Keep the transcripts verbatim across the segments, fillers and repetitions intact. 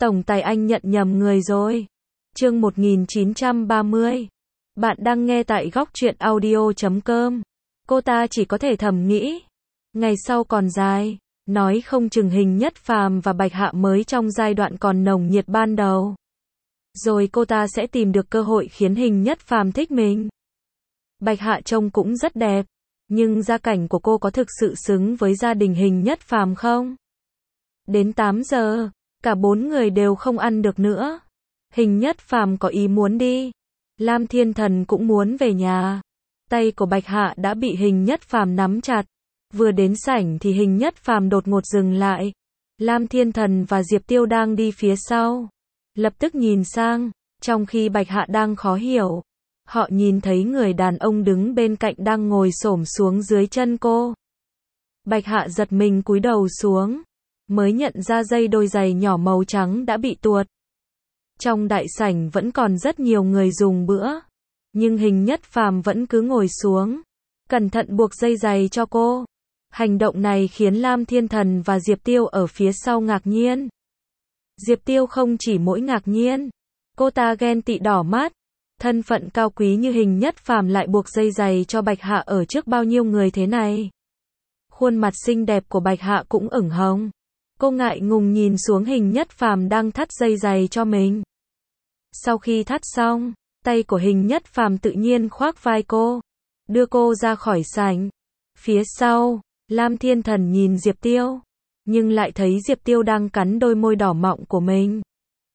Tổng tài anh nhận nhầm người rồi. Chương một nghìn chín trăm ba mươi. Bạn đang nghe tại góc truyện audio chấm com. Cô ta chỉ có thể thầm nghĩ. Ngày sau còn dài. Nói không chừng Hình Nhất Phàm và Bạch Hạ mới trong giai đoạn còn nồng nhiệt ban đầu. Rồi cô ta sẽ tìm được cơ hội khiến Hình Nhất Phàm thích mình. Bạch Hạ trông cũng rất đẹp. Nhưng gia cảnh của cô có thực sự xứng với gia đình Hình Nhất Phàm không? Đến tám giờ, cả bốn người đều không ăn được nữa. Hình Nhất Phàm có ý muốn đi. Lam Thiên Thần cũng muốn về nhà. Tay của Bạch Hạ đã bị Hình Nhất Phàm nắm chặt. Vừa đến sảnh thì Hình Nhất Phàm đột ngột dừng lại. Lam Thiên Thần và Diệp Tiêu đang đi phía sau. Lập tức nhìn sang, trong khi Bạch Hạ đang khó hiểu. Họ nhìn thấy người đàn ông đứng bên cạnh đang ngồi xổm xuống dưới chân cô. Bạch Hạ giật mình cúi đầu xuống. Mới nhận ra dây đôi giày nhỏ màu trắng đã bị tuột. Trong đại sảnh vẫn còn rất nhiều người dùng bữa. Nhưng Hình Nhất Phàm vẫn cứ ngồi xuống. Cẩn thận buộc dây giày cho cô. Hành động này khiến Lam Thiên Thần và Diệp Tiêu ở phía sau ngạc nhiên. Diệp Tiêu không chỉ mỗi ngạc nhiên. Cô ta ghen tị đỏ mắt. Thân phận cao quý như Hình Nhất Phàm lại buộc dây giày cho Bạch Hạ ở trước bao nhiêu người thế này. Khuôn mặt xinh đẹp của Bạch Hạ cũng ửng hồng. Cô ngại ngùng nhìn xuống Hình Nhất Phàm đang thắt dây giày cho mình. Sau khi thắt xong, tay của Hình Nhất Phàm tự nhiên khoác vai cô, đưa cô ra khỏi sảnh. Phía sau, Lam Thiên Thần nhìn Diệp Tiêu, nhưng lại thấy Diệp Tiêu đang cắn đôi môi đỏ mọng của mình.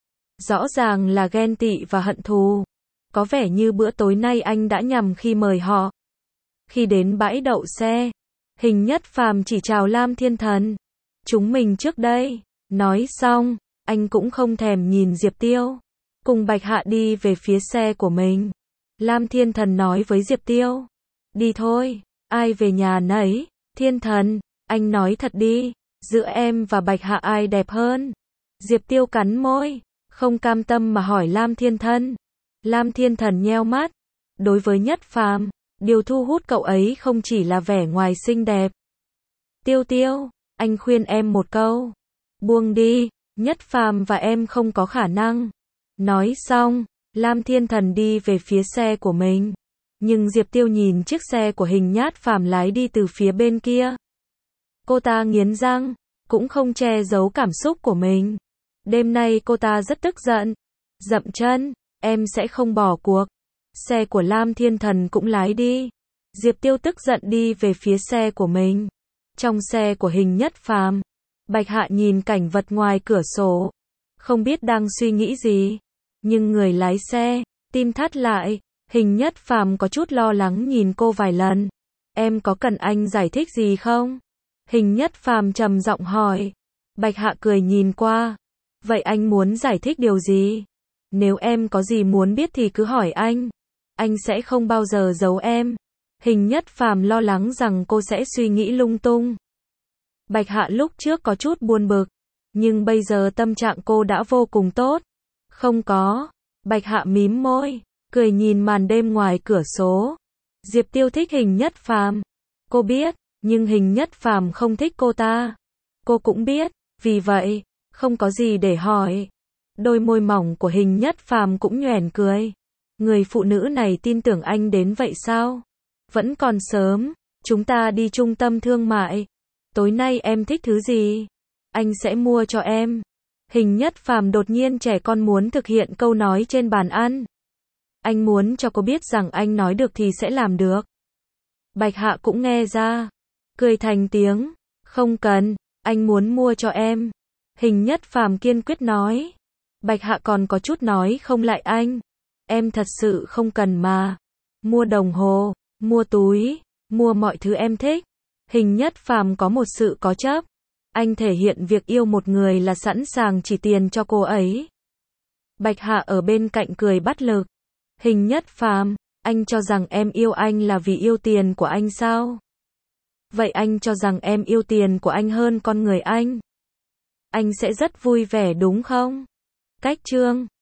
Rõ ràng là ghen tị và hận thù. Có vẻ như bữa tối nay anh đã nhầm khi mời họ. Khi đến bãi đậu xe, Hình Nhất Phàm chỉ chào Lam Thiên Thần. Chúng mình trước đây. Nói xong, anh cũng không thèm nhìn Diệp Tiêu. Cùng Bạch Hạ đi về phía xe của mình. Lam Thiên Thần nói với Diệp Tiêu. Đi thôi, ai về nhà nấy. Thiên Thần, anh nói thật đi. Giữa em và Bạch Hạ ai đẹp hơn? Diệp Tiêu cắn môi, không cam tâm mà hỏi Lam Thiên Thần. Lam Thiên Thần nheo mắt. Đối với Nhất Phàm, điều thu hút cậu ấy không chỉ là vẻ ngoài xinh đẹp. Tiêu Tiêu, anh khuyên em một câu. Buông đi, Nhất Phàm và em không có khả năng. Nói xong, Lam Thiên Thần đi về phía xe của mình. Nhưng Diệp Tiêu nhìn chiếc xe của Hình Nhất Phàm lái đi từ phía bên kia. Cô ta nghiến răng, cũng không che giấu cảm xúc của mình. Đêm nay cô ta rất tức giận. Dậm chân, em sẽ không bỏ cuộc. Xe của Lam Thiên Thần cũng lái đi. Diệp Tiêu tức giận đi về phía xe của mình. Trong xe của Hình Nhất Phàm, Bạch Hạ nhìn cảnh vật ngoài cửa sổ. Không biết đang suy nghĩ gì. Nhưng người lái xe, tim thắt lại. Hình Nhất Phàm có chút lo lắng nhìn cô vài lần. Em có cần anh giải thích gì không? Hình Nhất Phàm trầm giọng hỏi. Bạch Hạ cười nhìn qua. Vậy anh muốn giải thích điều gì? Nếu em có gì muốn biết thì cứ hỏi anh. Anh sẽ không bao giờ giấu em. Hình Nhất Phàm lo lắng rằng cô sẽ suy nghĩ lung tung. Bạch Hạ lúc trước có chút buồn bực. Nhưng bây giờ tâm trạng cô đã vô cùng tốt. Không có. Bạch Hạ mím môi, cười nhìn màn đêm ngoài cửa sổ. Diệp Tiêu thích Hình Nhất Phàm. Cô biết, nhưng Hình Nhất Phàm không thích cô ta. Cô cũng biết, vì vậy, không có gì để hỏi. Đôi môi mỏng của Hình Nhất Phàm cũng nhoẻn cười. Người phụ nữ này tin tưởng anh đến vậy sao? Vẫn còn sớm, chúng ta đi trung tâm thương mại. Tối nay em thích thứ gì? Anh sẽ mua cho em. Hình Nhất Phàm đột nhiên trẻ con muốn thực hiện câu nói trên bàn ăn. Anh muốn cho cô biết rằng anh nói được thì sẽ làm được. Bạch Hạ cũng nghe ra. Cười thành tiếng. Không cần, anh muốn mua cho em. Hình Nhất Phàm kiên quyết nói. Bạch Hạ còn có chút nói không lại anh. Em thật sự không cần mà. Mua đồng hồ, mua túi, mua mọi thứ em thích. Hình Nhất Phàm có một sự có chấp. Anh thể hiện việc yêu một người là sẵn sàng chỉ tiền cho cô ấy. Bạch Hạ ở bên cạnh cười bắt lực. Hình Nhất Phàm, anh cho rằng em yêu anh là vì yêu tiền của anh sao? Vậy anh cho rằng em yêu tiền của anh hơn con người anh? Anh sẽ rất vui vẻ đúng không? Cách chương